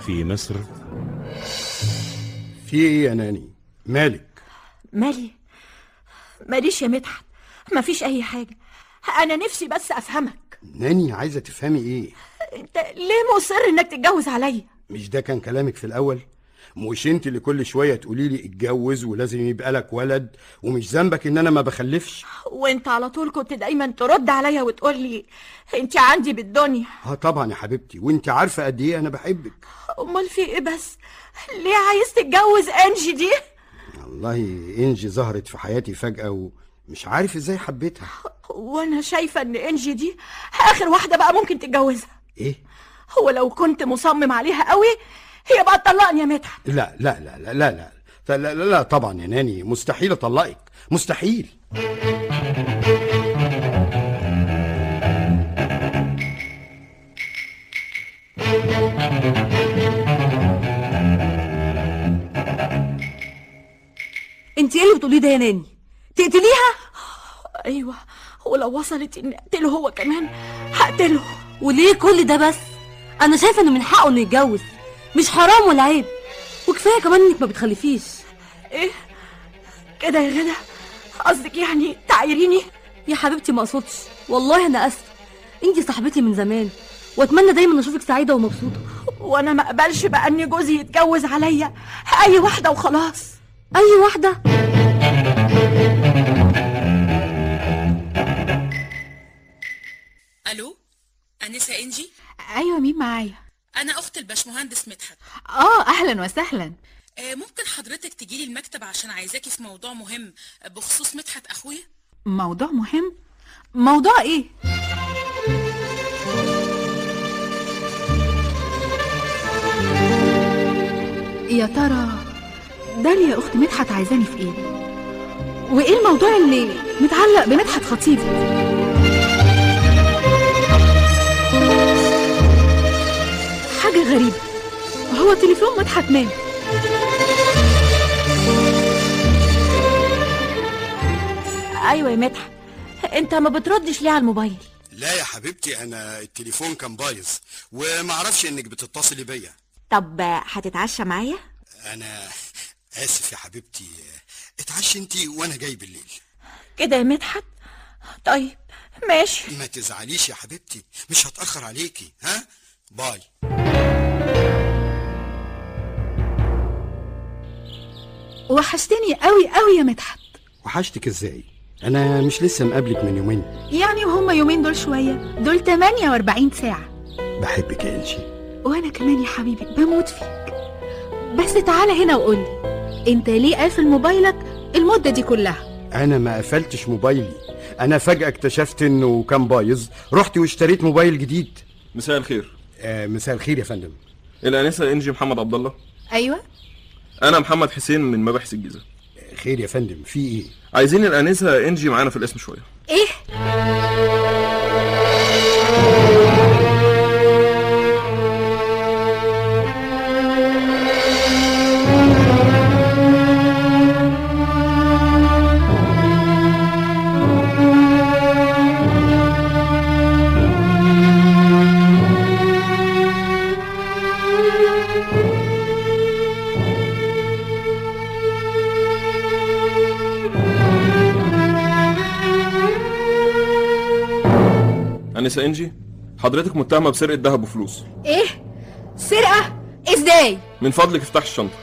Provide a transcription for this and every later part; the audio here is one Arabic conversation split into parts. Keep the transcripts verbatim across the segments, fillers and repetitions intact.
في مصر. في ايه يا ناني؟ مالك؟ مالي؟ ماليش يا مدحت، مفيش اي حاجة. انا نفسي بس افهمك. ناني عايزة تفهمي ايه؟ انت ليه مصر انك تتجوز عليا؟ مش ده كان كلامك في الاول؟ مش انت اللي كل شوية تقولي لي اتجوز ولازم يبقى لك ولد ومش ذنبك ان انا ما بخلفش؟ وانت على طول كنت دايما ترد عليا وتقول لي انت عندي بالدنيا. اه طبعا يا حبيبتي، وانت عارفة قد ايه انا بحبك. امال في ايه بس؟ ليه عايز تتجوز انجي دي؟ والله انجي ظهرت في حياتي فجأة ومش عارف ازاي حبيتها. وانا شايفة ان انجي دي اخر واحدة بقى ممكن تتجوزها. ايه؟ هو لو كنت مصمم عليها قوي هي بقى تطلقني يا مدحت. لا لا لا لا لا لا لا, لا, لا, لا طبعا يا ناني، مستحيل اطلقك، مستحيل. انت ايه اللي بتقوليه ده يا ناني؟ تقتليها؟ ايوه، ولو وصلت اني اقتله هو كمان هقتله. وليه كل ده بس؟ انا شايفه انه من حقه انه يتجوز، مش حرام ولا عيب، وكفايه كمان انك ما بتخلفيش. ايه كده يا غدا؟ قصدك يعني تعايريني؟ يا حبيبتي ما اقصدش، والله انا اسفه، انتي صاحبتي من زمان واتمنى دايما اشوفك سعيده ومبسوطه. وانا ما اقبلش بقى ان جوزي يتجوز عليا اي واحده وخلاص. اي واحده؟ الو، انسه انجي؟ ايوه، مين معايا؟ انا اخت الباشمهندس مدحت. اه اهلا وسهلا. آه ممكن حضرتك تجيلي المكتب عشان عايزاكي في موضوع مهم بخصوص مدحت اخويا. موضوع مهم؟ موضوع ايه؟ يا ترى داليا اخت مدحت عايزاني في ايه؟ وايه الموضوع اللي متعلق بمدحت خطيبي؟ حاجة غريبة، هو تليفون مدحت مال؟ ايوه يا مدحت، انت ما بتردش ليه على الموبايل؟ لا يا حبيبتي، انا التليفون كان بايظ ومعرفش انك بتتصلي بيا. طب هتتعشى معايا؟ انا اسف يا حبيبتي، اتعشي انتي وانا جاي بالليل. كده يا مدحت؟ طيب ماشي. ما تزعليش يا حبيبتي، مش هتأخر عليكي. ها باي. وحشتني قوي قوي يا مدحت. وحشتك ازاي؟ انا مش لسه مقابلك من يومين؟ يعني وهم يومين دول شوية؟ دول تمانية واربعين ساعة. بحبك يا انجي. وانا كمان يا حبيبي بموت فيك. بس تعالى هنا وقولي، انت ليه قافل موبايلك المدة دي كلها؟ انا ما قفلتش موبايلي، انا فجأة اكتشفت انه كان بايظ، رحت واشتريت موبايل جديد. مساء الخير. آه مساء الخير يا فندم. الانسه انجي محمد عبد الله؟ ايوه انا محمد حسين من مباحث الجيزه. خير يا فندم، في ايه؟ عايزين الانسه انجي معانا في الاسم شويه. ايه؟ انسه انجي، حضرتك متهمه بسرقه ذهب وفلوس. ايه؟ سرقه؟ ازاي؟ من فضلك افتح الشنطه.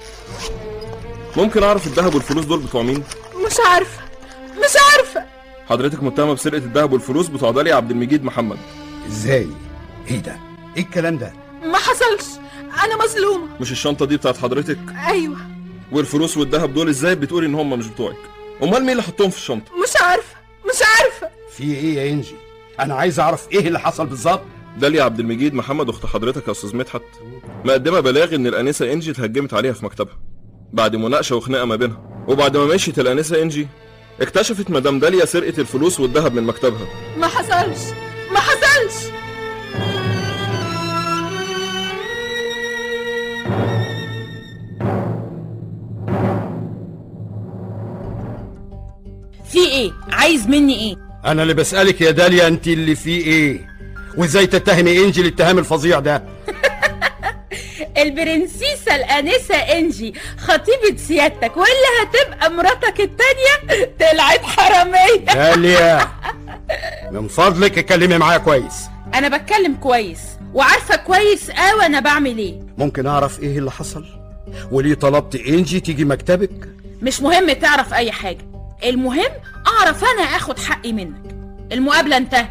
ممكن اعرف الذهب والفلوس دول بتوع مين؟ مش عارفه مش عارفه. حضرتك متهمه بسرقه الذهب والفلوس بتوع داليا عبد المجيد محمد. ازاي؟ ايه ده؟ ايه الكلام ده؟ ما حصلش، انا مظلومه. مش الشنطه دي بتاعت حضرتك؟ ايوه. والفلوس والذهب دول ازاي بتقولي ان هم مش بتوعك؟ امال مين اللي حطهم في الشنطه؟ مش عارفه مش عارفه. في ايه يا انجي؟ انا عايز اعرف ايه اللي حصل بالظبط. داليا عبد المجيد محمد اخت حضرتك يا استاذ مدحت مقدمه بلاغ ان الانسه انجي اتهجمت عليها في مكتبها بعد مناقشه وخناقه ما بينها، وبعد ما مشيت الانسه انجي اكتشفت مدام داليا سرقه الفلوس والذهب من مكتبها. ما حصلش ما حصلش. في ايه؟ عايز مني ايه؟ انا اللي بسألك يا داليا، انت اللي في ايه؟ وازاي تتهمي انجي الاتهام الفظيع ده؟ البرنسيسة الآنسة إنجي خطيبة سيادتك واللي هتبقى مراتك التانية طلعت حرامية. داليا من فضلك اتكلمي معايا كويس. أنا بتكلم كويس وعارفة كويس قوي أنا بعمل إيه. ممكن أعرف إيه اللي حصل؟ وليه طلبت إنجي تيجي مكتبك؟ مش مهم تعرف أي حاجة، المهم أعرف أنا أخد حقي منك. المقابلة انتهت.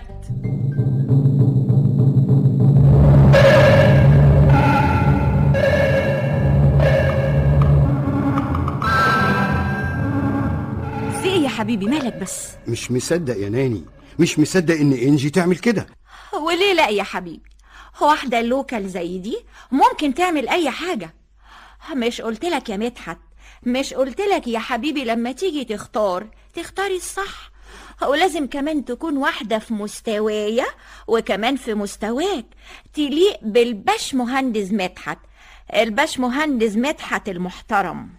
في ايه يا حبيبي مالك بس؟ مش مصدق يا ناني، مش مصدق إن إنجي تعمل كده. وليه لا يا حبيبي؟ هو واحدة لوكال زي دي ممكن تعمل أي حاجة. مش قلتلك يا مدحت، مش قلتلك يا حبيبي لما تيجي تختار تختاري الصح، ولازم كمان تكون واحدة في مستوايا وكمان في مستواك تليق بالباش مهندس مدحت، الباش مهندس مدحت المحترم.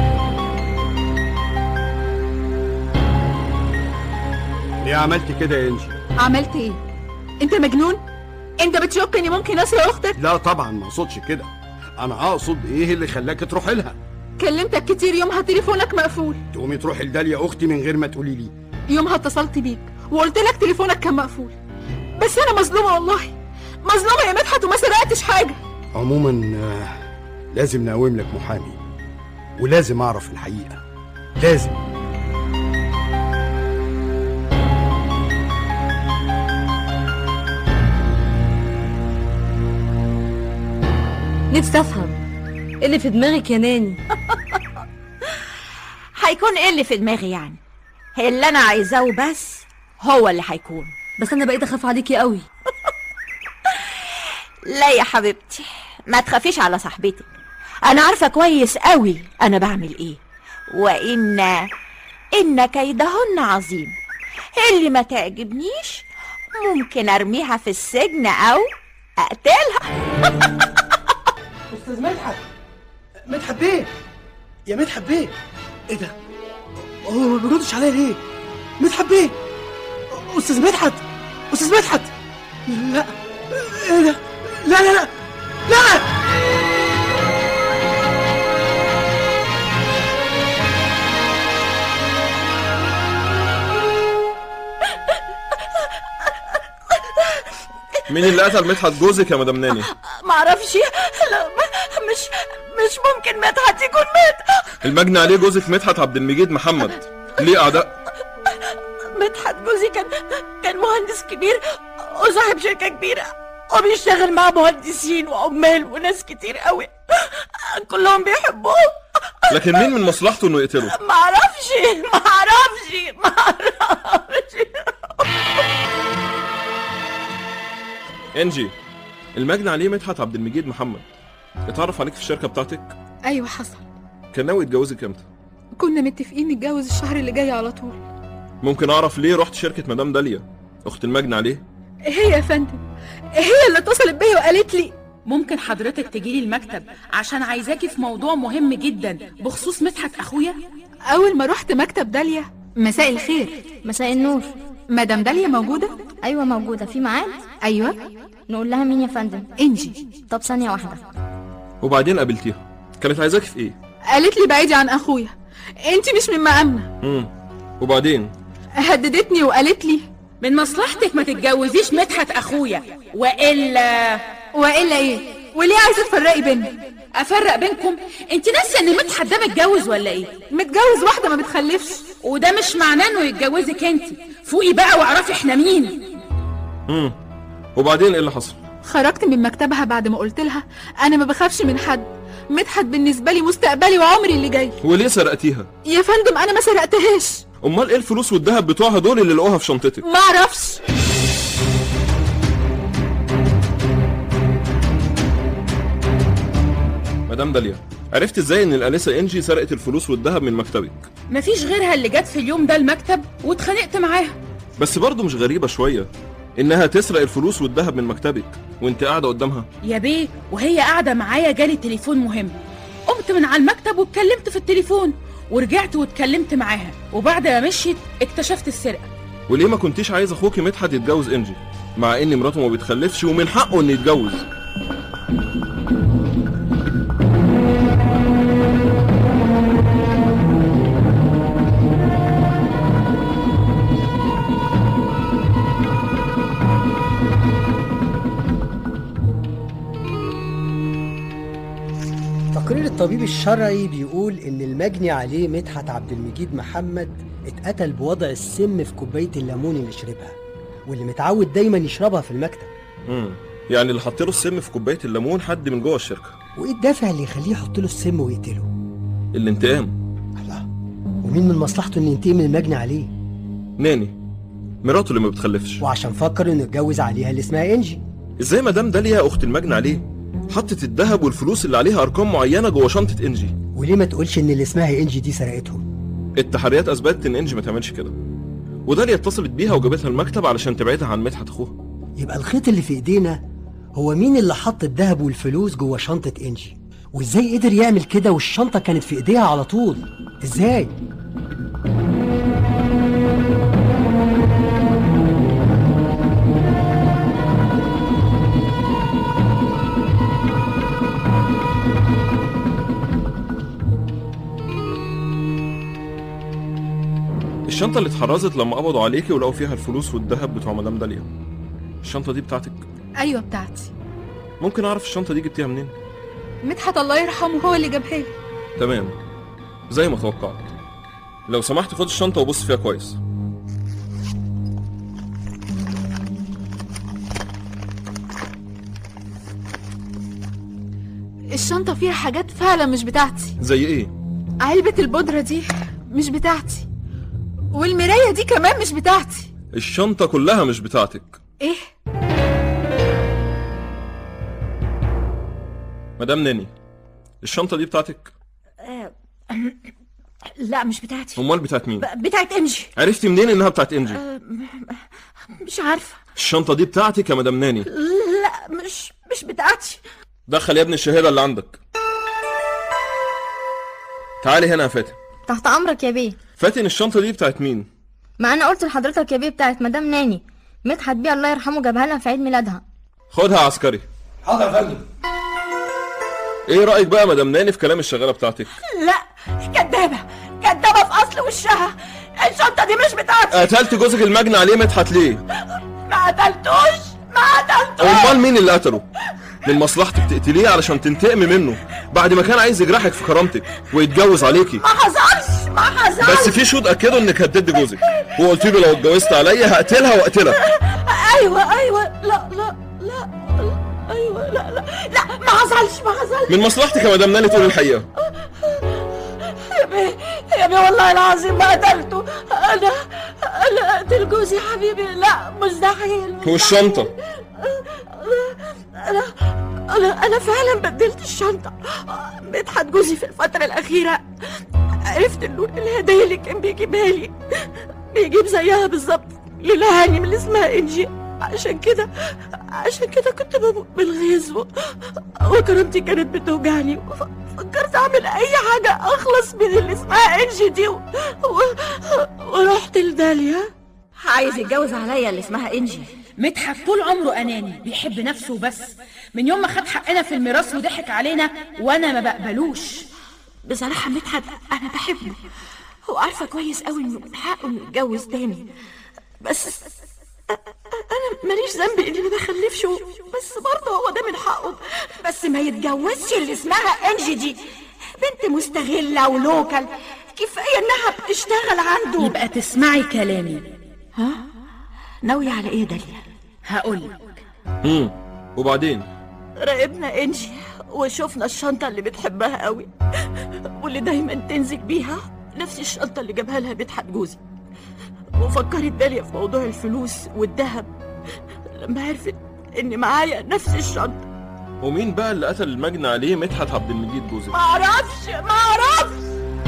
ليه عملت كده يا إنجي؟ عملت ايه؟ انت مجنون؟ انت بتشك اني ممكن اسرق اختك؟ لا طبعا ما اقصدش كده، انا اقصد ايه اللي خلاك تروحي لها؟ كلمتك كتير يومها تليفونك مقفول. تقومي تروحي لداليا اختي من غير ما تقولي لي؟ يومها اتصلت بيك وقلت لك تليفونك كان مقفول، بس انا مظلومه والله، مظلومه يا مدحت وما سرقتش حاجه. عموما لازم نقوم لك محامي، ولازم اعرف الحقيقه، لازم. نفسي افهم ايه اللي في دماغك يا ناني. هيكون ايه اللي في دماغي يعني؟ اللي انا عايزاه بس هو اللي هيكون. بس انا بقيت اخاف عليكي قوي. لا يا حبيبتي ما تخافيش على صاحبتك، انا عارفه كويس قوي انا بعمل ايه، وان ان كيدهن عظيم. اللي ما تعجبنيش ممكن ارميها في السجن او اقتلها. استاذ مدحت، مدحت بيه، يا مدحت بيه، ايه ده؟ هو ما بيردش عليا ليه؟ مدحت بيه، استاذ مدحت، استاذ مدحت، لا ايه ده؟ لا لا لا لا. مين اللي قتل مدحت جوزك يا مدام ناني؟ معرفش، لا مش مش ممكن مدحت يكون مات. المجني عليه جوزك مدحت عبد المجيد محمد، ليه اعداء؟ مدحت جوزي كان كان مهندس كبير وصاحب شركة كبيرة وبيشتغل مع مهندسين وعمال وناس كتير قوي كلهم بيحبوه. لكن مين من مصلحته انه يقتله؟ معرفش معرفش معرفش. انجي، المجني عليه مدحت عبد المجيد محمد اتعرف عليك في الشركة بتاعتك؟ ايوه حصل. كان ناوي يتجوزك امتى؟ كنا متفقين نتجوز الشهر اللي جاي على طول. ممكن اعرف ليه رحت شركة مدام داليا اخت المجني عليه؟ هي يا فندم هي اللي اتصلت بيا وقالت لي ممكن حضرتك تجيلي المكتب عشان عايزاكي في موضوع مهم جدا بخصوص مدحت اخويا. اول ما رحت مكتب داليا، مساء الخير. مساء النور. مدام داليا موجودة؟ ايوه موجودة. في ميعاد؟ ايوه. نقول لها مين يا فندم؟ انجي. طب ثانية واحدة. وبعدين قابلتيها كانت عايزاكي في ايه؟ قالت لي بعيدي عن اخويا، انت مش من مقامنا. امم وبعدين هددتني وقالت لي من مصلحتك ما تتجوزيش مدحت اخويا، والا والا ايه؟ وليه عايزه تفرقي بيننا؟ افرق بينكم؟ انت ناسيه ان مدحت ده متجوز ولا ايه؟ متجوز واحده ما بتخلفش، وده مش معناه انه يتجوزك انت. فوقي بقى واعرفي احنا مين. امم وبعدين ايه اللي حصل؟ خرجت من مكتبها بعد ما قلت لها انا ما بخافش من حد، مدحت بالنسبه لي مستقبلي وعمري اللي جاي. وليه سرقتيها؟ يا فندم انا ما سرقتهاش. امال ايه الفلوس والذهب بتوعها دول اللي لقوها في شنطتك؟ ما اعرفش. مدام داليا، عرفت ازاي ان الانسه انجي سرقت الفلوس والذهب من مكتبك؟ مفيش غيرها اللي جت في اليوم ده المكتب واتخانقت معاها. بس برضه مش غريبه شويه انها تسرق الفلوس والذهب من مكتبك وانت قاعده قدامها؟ يا بيه وهي قاعده معايا جالي تليفون مهم، قمت من على المكتب واتكلمت في التليفون ورجعت واتكلمت معاها، وبعد ما مشيت اكتشفت السرقه. وليه ما كنتيش عايز اخوكي مدحت يتجوز انجي مع ان مراته ما بتخلفش ومن حقه انه يتجوز؟ الطبيب الشرعي بيقول ان المجني عليه مدحت عبد المجيد محمد اتقتل بوضع السم في كوبايه الليمون اللي شربها، واللي متعود دايما يشربها في المكتب. امم يعني اللي حط له السم في كوبايه الليمون حد من جوه الشركه. وايه الدافع اللي يخليه يحط له السم ويقتله؟ الانتقام. الله، ومين من مصلحته ان ينتقم من المجني عليه؟ ناني، مراته اللي ما بتخلفش، وعشان فكر انه يتجوز عليها اللي اسمها انجي. ازاي مدام داليا اخت المجني عليه حطت الذهب والفلوس اللي عليها ارقام معينه جوه شنطه انجي؟ وليه ما تقولش ان اللي اسمها انجي دي سرقتهم؟ التحريات اثبتت ان انجي ما تعملش كده، وداليا اتصلت بيها وجابتها المكتب علشان تبعدها عن مدحت اخوها. يبقى الخيط اللي في ايدينا هو مين اللي حط الذهب والفلوس جوه شنطه انجي، وازاي قدر يعمل كده والشنطه كانت في ايديها على طول؟ ازاي؟ الشنطه اللي اتحرزت لما قبضوا عليكي ولقوا فيها الفلوس والذهب بتوع مدام داليا، الشنطه دي بتاعتك؟ ايوه بتاعتي. ممكن اعرف الشنطه دي جبتيها منين؟ مدحت الله يرحمه هو اللي جابها لي. تمام، زي ما توقعت. لو سمحت خد الشنطه وبص فيها كويس. الشنطه فيها حاجات فعلا مش بتاعتي. زي ايه؟ علبه البودره دي مش بتاعتي، والمرايه دي كمان مش بتاعتي. الشنطه كلها مش بتاعتك. ايه؟ مدام ناني، الشنطه دي بتاعتك؟ آه، لا مش بتاعتي. امال بتاعت مين؟ بتاعت انجي. عرفتي منين انها بتاعت انجي؟ آه، مش عارفه. الشنطه دي بتاعتك يا مدام ناني؟ لا مش مش بتاعتي. دخل يا ابني الشهاده اللي عندك. تعالي هنا يا فاتن. تحت امرك يا بيه. فاتن، الشنطه دي بتاعت مين؟ ما انا قلت لحضرتك يا بيه بتاعت مدام ناني، مدحت بيه الله يرحمه جابها لنا في عيد ميلادها. خدها عسكري. حاضر يا فندم. ايه رايك بقى مدام ناني في كلام الشغاله بتاعتك؟ لا، كدابه كدابه في اصل وشها. الشنطه دي مش بتاعتي. قتلت جوزك المجني عليه مدحت ليه؟ ما قتلتوش ما قتلتوش. امال مين اللي قتله؟ من مصلحتك تقتليه علشان تنتقمي منه بعد ما كان عايز يجرحك في كرامتك ويتجوز عليكي. ما حصلش ما حصلش. بس في شهود اكدوا انك هتدي جوزك، وقلت له لو اتجوزت عليا هقتلها واقتلك. ايوه ايوه لا لا لا ايوه لا لا لا ما حصلش ما حصلش. من مصلحتك يا مدام ناني تقولي الحقيقه. يا بيه يا بيه والله العظيم ما قتلته. انا انا اقتل جوزي حبيبي، لا مستحيل. والشنطه؟ انا انا انا فعلا بدلت الشنطه. مدحت جوزي في الفتره الاخيره عرفت انه الهدايا اللي كان بيجيبها لي بيجيب زيها بالظبط للهاني من اللي اسمها انجي. عشان كده عشان كده كنت بموت بالغيظ وكرامتي كانت بتوجعني، فكرت اعمل اي حاجه اخلص من اللي اسمها انجي دي و... و... ورحت لداليا. عايز يتجوز عليا اللي اسمها انجي. مدحت طول عمره اناني، بيحب نفسه وبس. من يوم ما خد حقنا في الميراث وضحك علينا وانا ما بقبلوش. بصراحه مدحت انا بحبه، هو عارفه كويس قوي انه من حقه انه يتجوز تاني، بس انا ماليش ذنب اني ما بخلفش، بس برضه هو ده من حقه. بس ما يتجوزش اللي اسمها انجي دي، بنت مستغله ولوكل، كفايه انها بتشتغل عنده. يبقى تسمعي كلامي. ها؟ ناويه على ايه داليا؟ هقولك. امم وبعدين؟ راقبنا انجي وشوفنا الشنطه اللي بتحبها قوي واللي دايما تنزل بيها، نفس الشنطه اللي جابها لها مدحت جوزي. وفكرت داليا في موضوع الفلوس والذهب لما عرفت ان معايا نفس الشنطه. ومين بقى اللي قتل المجني عليه مدحت عبد المجيد جوزك؟ ما اعرفش ما اعرفش.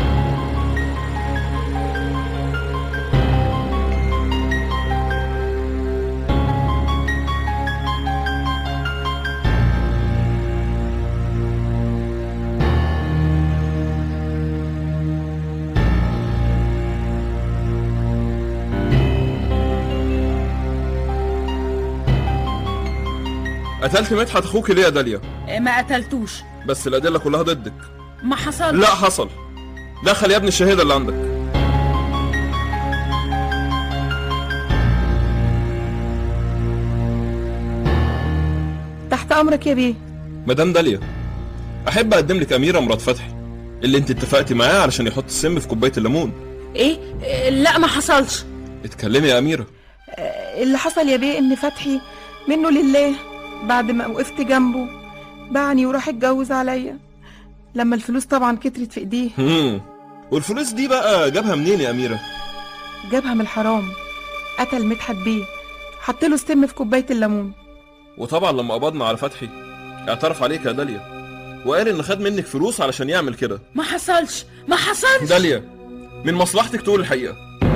قتلت مدحت اخوك ليه يا داليا؟ ما قتلتوش. بس الادله كلها ضدك. ما حصل. لا حصل. دخل يا ابني الشهاده اللي عندك. تحت امرك يا بيه. مدام داليا، احب اقدم لك اميره مراد فتحي اللي انت اتفقتي معاه علشان يحط السم في كوبايه الليمون. ايه؟ إيه، لا ما حصلش. اتكلمي يا اميره. اللي حصل يا بيه ان فتحي منه لله بعد ما وقفت جنبه باعني وراح اتجوز عليا لما الفلوس طبعا كترت في ايديه. امم والفلوس دي بقى جابها منين يا اميره؟ جابها من الحرام. قتل مدحت بيه، حط له السم في كوبايه الليمون. وطبعا لما قبضنا على فتحي اعترف عليك يا داليا وقال ان خد منك فلوس علشان يعمل كده. ما حصلش ما حصلش. داليا من مصلحتك تقول الحقيقه.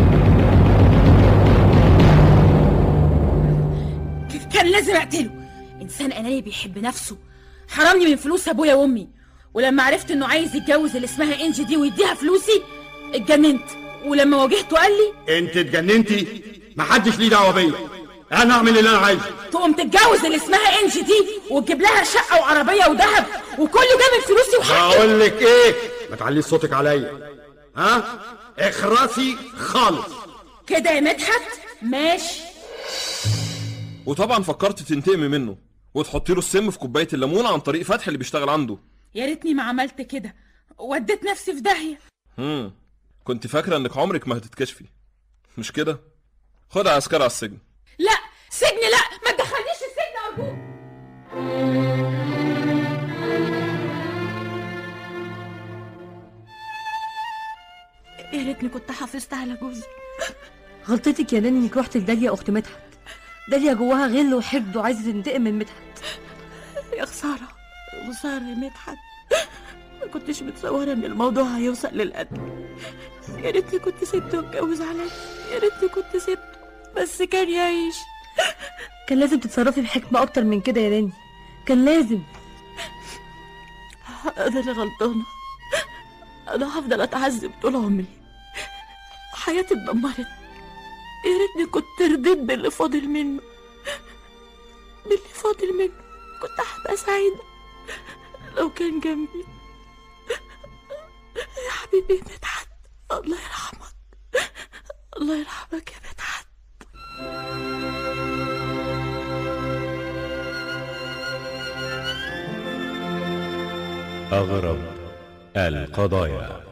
كان لازم اقتله. انسان اناني بيحب نفسه، حرمني من فلوس ابويا وامي، ولما عرفت انه عايز يتجوز اللي اسمها انجي دي ويديها فلوسي اتجننت، ولما واجهته قال لي انت اتجننتي؟ محدش ليه دعوه بيا، انا اعمل اللي انا عايزه. تقوم تتجوز اللي اسمها انجي دي وتجيب لها شقه وعربيه وذهب وكله جاب فلوسي وحقي. بقول لك ايه، ما تعليش صوتك عليا، ها؟ اخرسي خالص كده يا مدحت. ماشي. وطبعا فكرت تنتقمي منه وتحطي له السم في كوبايه الليمون عن طريق فتحي اللي بيشتغل عنده. يا ريتني ما عملت كده، وديت نفسي في داهيه. امم كنت فاكره انك عمرك ما هتتكشفي، مش كده؟ خد عسكر على السجن. لا سجن لا، ما تدخلنيش السجن ارجوك. يا ريتني كنت حافظت على جوزي. غلطتك يا ناني انك رحت لداليا اخت مدحت. داليا جواها غل وحقد وعايزه تنتقم من مدحت. يا خساره خساره يا مدحت، ما كنتش متصوره ان الموضوع هيوصل للقتل. يا ريتني كنت سبته واتجوز عليا، يا ريتني كنت سبته بس كان يعيش. كان لازم تتصرفي بحكمه اكتر من كده يا ناني، كان لازم. انا اللي غلطانه، انا هفضل اتعذب طول عمري، حياتي اتدمرت. يا ريتني كنت رضيت باللي فاضل منه، باللي فاضل منه كنت هبقى سعيده لو كان جنبي. يا حبيبي مدحت، الله يرحمك، الله يرحمك يا مدحت. أغرب القضايا.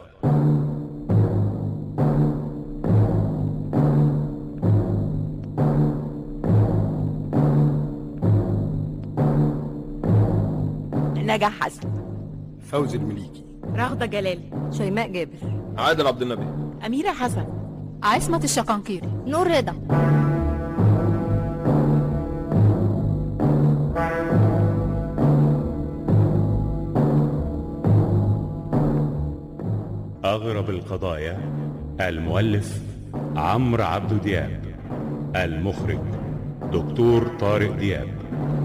نجاح حسن، فوزي المليكي، رغدة جلال، شيماء جابر، عادل عبد النبي، أميرة حسن، عصمت الشقنقيري، نور رضا. أغرب القضايا. المؤلف عمرو عبد دياب، المخرج دكتور طارق دياب.